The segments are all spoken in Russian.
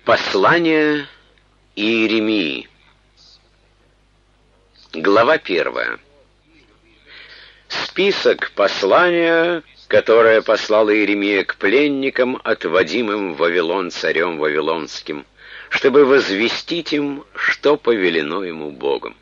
Послание Иеремии. Глава 1. Список послания, которое послал Иеремия к пленникам, отводимым в Вавилон царем Вавилонским, чтобы возвестить им, что повелено ему Богом.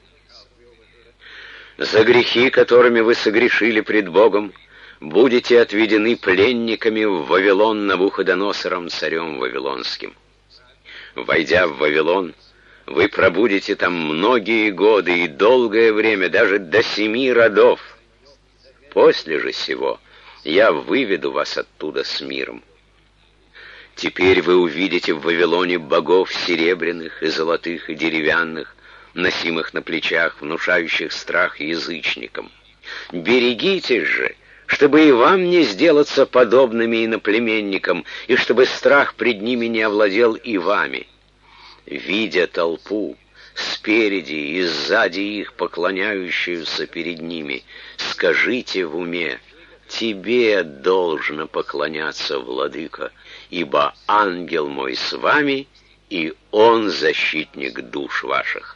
За грехи, которыми вы согрешили пред Богом, будете отведены пленниками в Вавилон Навуходоносором царем Вавилонским. Войдя в Вавилон, вы пробудете там многие годы и долгое время, даже до 7 родов. После же сего я выведу вас оттуда с миром. Теперь вы увидите в Вавилоне богов серебряных и золотых и деревянных, носимых на плечах, внушающих страх язычникам. Берегитесь же, чтобы и вам не сделаться подобными иноплеменникам, и чтобы страх пред ними не овладел и вами. Видя толпу, спереди и сзади их, поклоняющуюся перед ними, скажите в уме: «Тебе должно поклоняться, владыка, ибо ангел мой с вами, и он защитник душ ваших».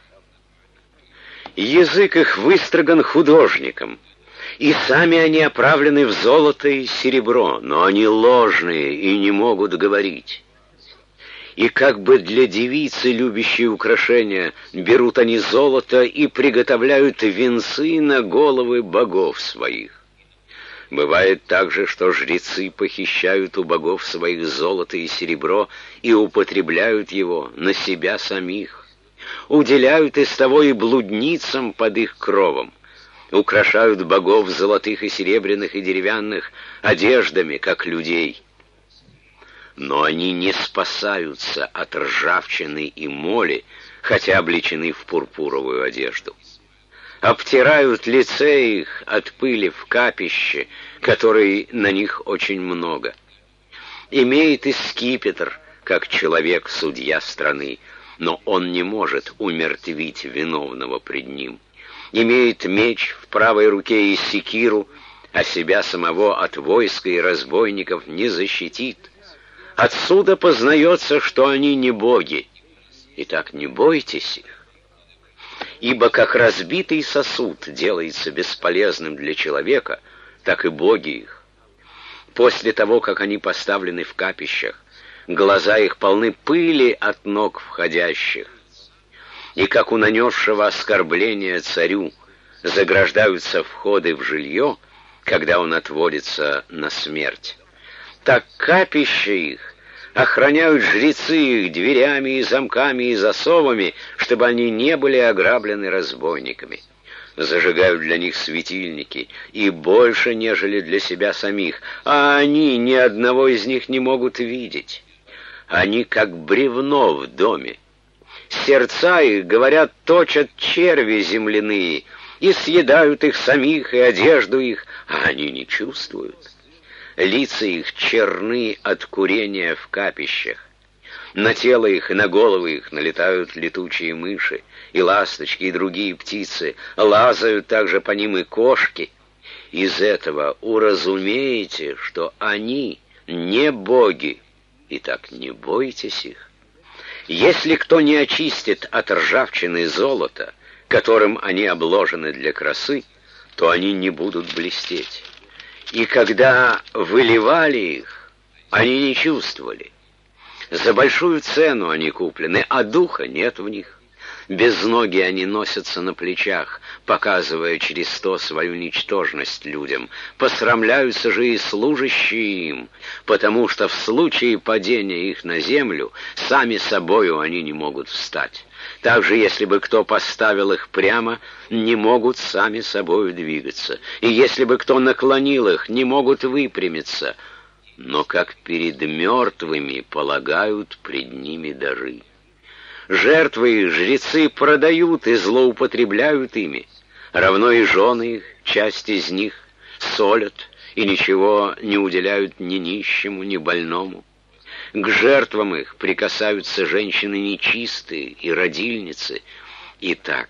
Язык их выстроган художником, и сами они оправлены в золото и серебро, но они ложные и не могут говорить. И как бы для девицы, любящей украшения, берут они золото и приготовляют венцы на головы богов своих. Бывает также, что жрецы похищают у богов своих золото и серебро и употребляют его на себя самих. Уделяют из того и блудницам под их кровом. Украшают богов золотых и серебряных и деревянных одеждами, как людей. Но они не спасаются от ржавчины и моли, хотя облечены в пурпуровую одежду. Обтирают лице их от пыли в капище, которой на них очень много. Имеет и скипетр, как человек-судья страны, но он не может умертвить виновного пред ним. Имеет меч в правой руке и секиру, а себя самого от войска и разбойников не защитит. Отсюда познается, что они не боги. Итак, не бойтесь их. Ибо как разбитый сосуд делается бесполезным для человека, так и боги их. После того, как они поставлены в капищах, глаза их полны пыли от ног входящих. И как у нанесшего оскорбления царю заграждаются входы в жилье, когда он отводится на смерть, так капища их охраняют жрецы их дверями и замками и засовами, чтобы они не были ограблены разбойниками. Зажигают для них светильники, и больше, нежели для себя самих, а они ни одного из них не могут видеть. Они как бревно в доме. Сердца их, говорят, точат черви земляные, и съедают их самих и одежду их, а они не чувствуют. Лица их черны от курения в капищах. На тело их и на головы их налетают летучие мыши, и ласточки, и другие птицы, лазают также по ним и кошки. Из этого уразумеете, что они не боги, итак не бойтесь их. Если кто не очистит от ржавчины золота, которым они обложены для красы, то они не будут блестеть. И когда выливали их, они не чувствовали. За большую цену они куплены, а духа нет в них. Без ноги они носятся на плечах, показывая через то свою ничтожность людям. Посрамляются же и служащие им, потому что в случае падения их на землю сами собою они не могут встать. Также, если бы кто поставил их прямо, не могут сами собою двигаться. И если бы кто наклонил их, не могут выпрямиться. Но как перед мертвыми полагают пред ними дары. Жертвы их жрецы продают и злоупотребляют ими. Равно и жены их, часть из них, солят и ничего не уделяют ни нищему, ни больному. К жертвам их прикасаются женщины нечистые и родильницы. Итак,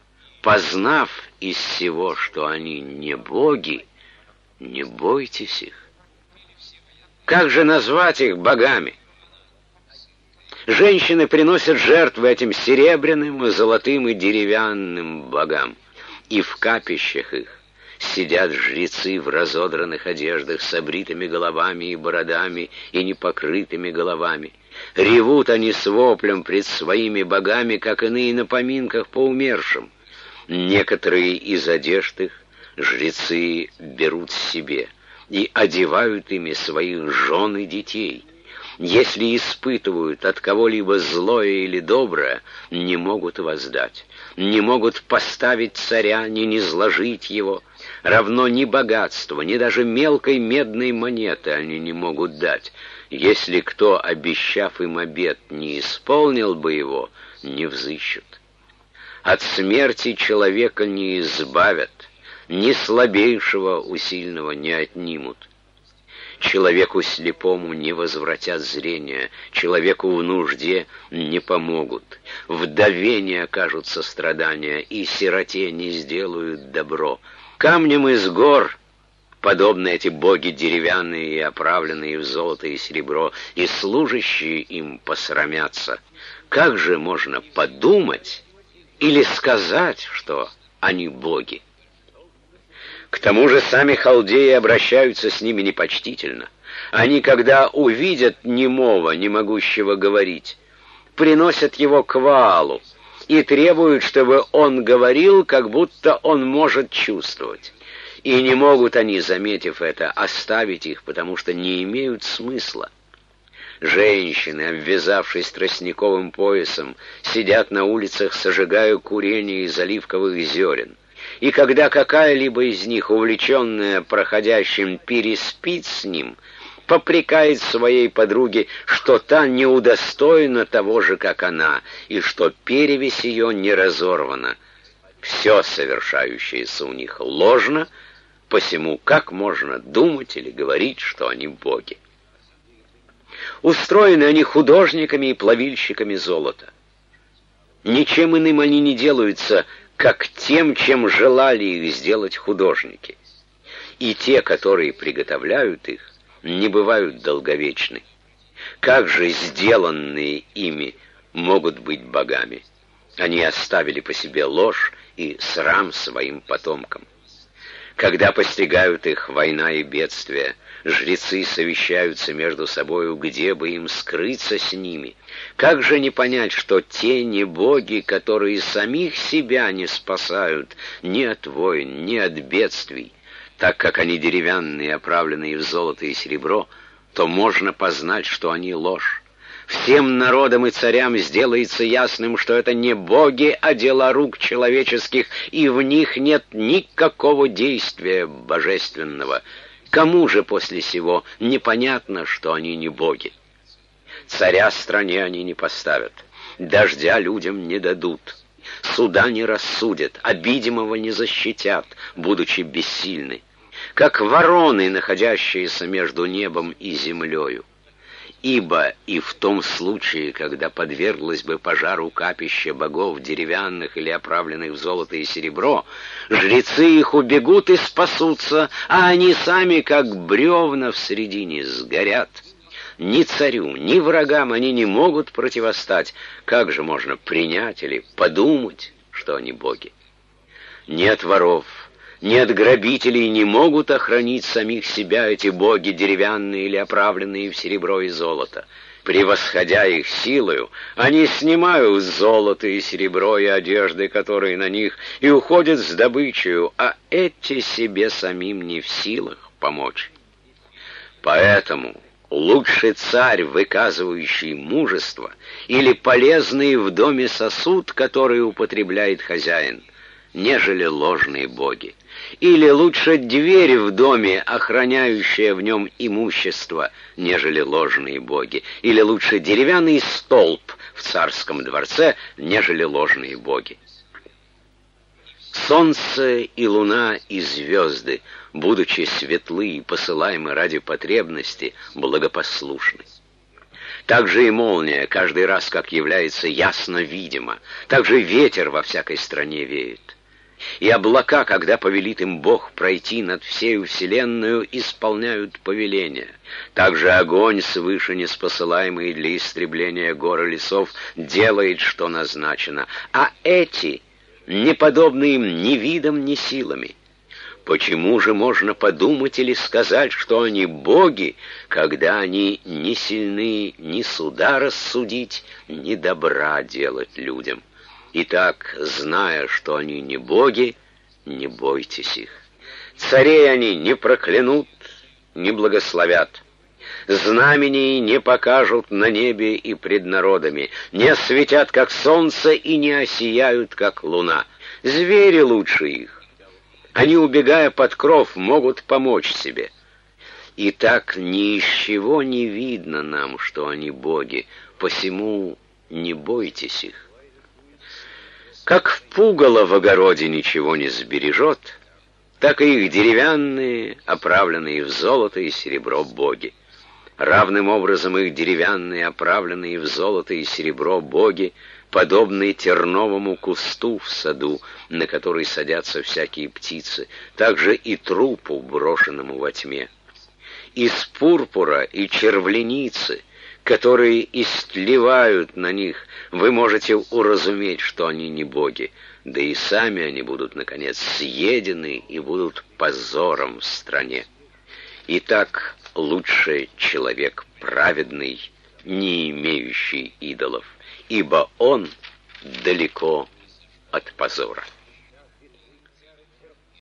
познав из всего, что они не боги, не бойтесь их. Как же назвать их богами? Женщины приносят жертвы этим серебряным, золотым и деревянным богам. И в капищах их сидят жрецы в разодранных одеждах с обритыми головами и бородами и непокрытыми головами. Ревут они с воплем пред своими богами, как иные на поминках по умершим. Некоторые из одежд их жрецы берут себе и одевают ими своих жен и детей. Если испытывают от кого-либо злое или доброе, не могут воздать, не могут поставить царя, ни низложить его, равно ни богатства, ни даже мелкой медной монеты они не могут дать. Если кто, обещав им обет, не исполнил бы его, не взыщут. От смерти человека не избавят, ни слабейшего у сильного не отнимут. Человеку слепому не возвратят зрение, человеку в нужде не помогут, вдове не окажут сострадания и сироте не сделают добро. Камнем из гор подобны эти боги деревянные и оправленные в золото и серебро, и служащие им посрамятся. Как же можно подумать или сказать, что они боги? К тому же сами халдеи обращаются с ними непочтительно. Они, когда увидят немого, не могущего говорить, приносят его к Ваалу и требуют, чтобы он говорил, как будто он может чувствовать. И не могут они, заметив это, оставить их, потому что не имеют смысла. Женщины, обвязавшись тростниковым поясом, сидят на улицах, сожигая курение из оливковых зерен. И когда какая-либо из них, увлеченная проходящим, переспит с ним, попрекает своей подруге, что та не удостоена того же, как она, и что перевесь ее не разорвана. Все совершающееся у них ложно, посему как можно думать или говорить, что они боги? Устроены они художниками и плавильщиками золота. Ничем иным они не делаются, как тем, чем желали их сделать художники. И те, которые приготовляют их, не бывают долговечны. Как же сделанные ими могут быть богами? Они оставили по себе ложь и срам своим потомкам. Когда постигают их война и бедствия, жрецы совещаются между собою, где бы им скрыться с ними. Как же не понять, что те не боги, которые самих себя не спасают ни от войн, ни от бедствий, так как они деревянные, оправленные в золото и серебро, то можно познать, что они ложь. Всем народам и царям сделается ясным, что это не боги, а дела рук человеческих, и в них нет никакого действия божественного. Кому же после сего непонятно, что они не боги? Царя стране они не поставят, дождя людям не дадут, суда не рассудят, обидимого не защитят, будучи бессильны, как вороны, находящиеся между небом и землею. Ибо и в том случае, когда подверглось бы пожару капища богов деревянных или оправленных в золото и серебро, жрецы их убегут и спасутся, а они сами, как бревна в середине, сгорят. Ни царю, ни врагам они не могут противостать. Как же можно принять или подумать, что они боги? Нет воров, нет грабителей, не могут охранить самих себя эти боги, деревянные или оправленные в серебро и золото. Превосходя их силою, они снимают золото и серебро и одежды, которые на них, и уходят с добычей, а эти себе самим не в силах помочь. Поэтому лучше царь, выказывающий мужество, или полезный в доме сосуд, который употребляет хозяин, нежели ложные боги. Или лучше дверь в доме, охраняющая в нем имущество, нежели ложные боги. Или лучше деревянный столб в царском дворце, нежели ложные боги. Солнце и луна и звезды, будучи светлы и посылаемы ради потребности, благопослушны. Также и молния каждый раз, как является ясно видимо, также ветер во всякой стране веет. И облака, когда повелит им Бог пройти над всею вселенную, исполняют повеление. Также огонь, свыше неспосылаемый для истребления гор и лесов, делает, что назначено. А эти, не подобны им ни видом, ни силами. Почему же можно подумать или сказать, что они боги, когда они не сильны ни суда рассудить, ни добра делать людям? Итак, зная, что они не боги, не бойтесь их. Царей они не проклянут, не благословят. Знамений не покажут на небе и пред народами, не осветят, как солнце, и не осияют, как луна. Звери лучше их. Они, убегая под кров, могут помочь себе. И так ни из чего не видно нам, что они боги, посему не бойтесь их. Как пугало в огороде ничего не сбережет, так и их деревянные, оправленные в золото и серебро боги. Равным образом их деревянные, оправленные в золото и серебро боги, подобные терновому кусту в саду, на который садятся всякие птицы, также и трупу, брошенному во тьме. Из пурпура и червленицы, которые истлевают на них, вы можете уразуметь, что они не боги, да и сами они будут, наконец, съедены и будут позором в стране. Итак, лучше человек праведный, не имеющий идолов, ибо он далеко от позора.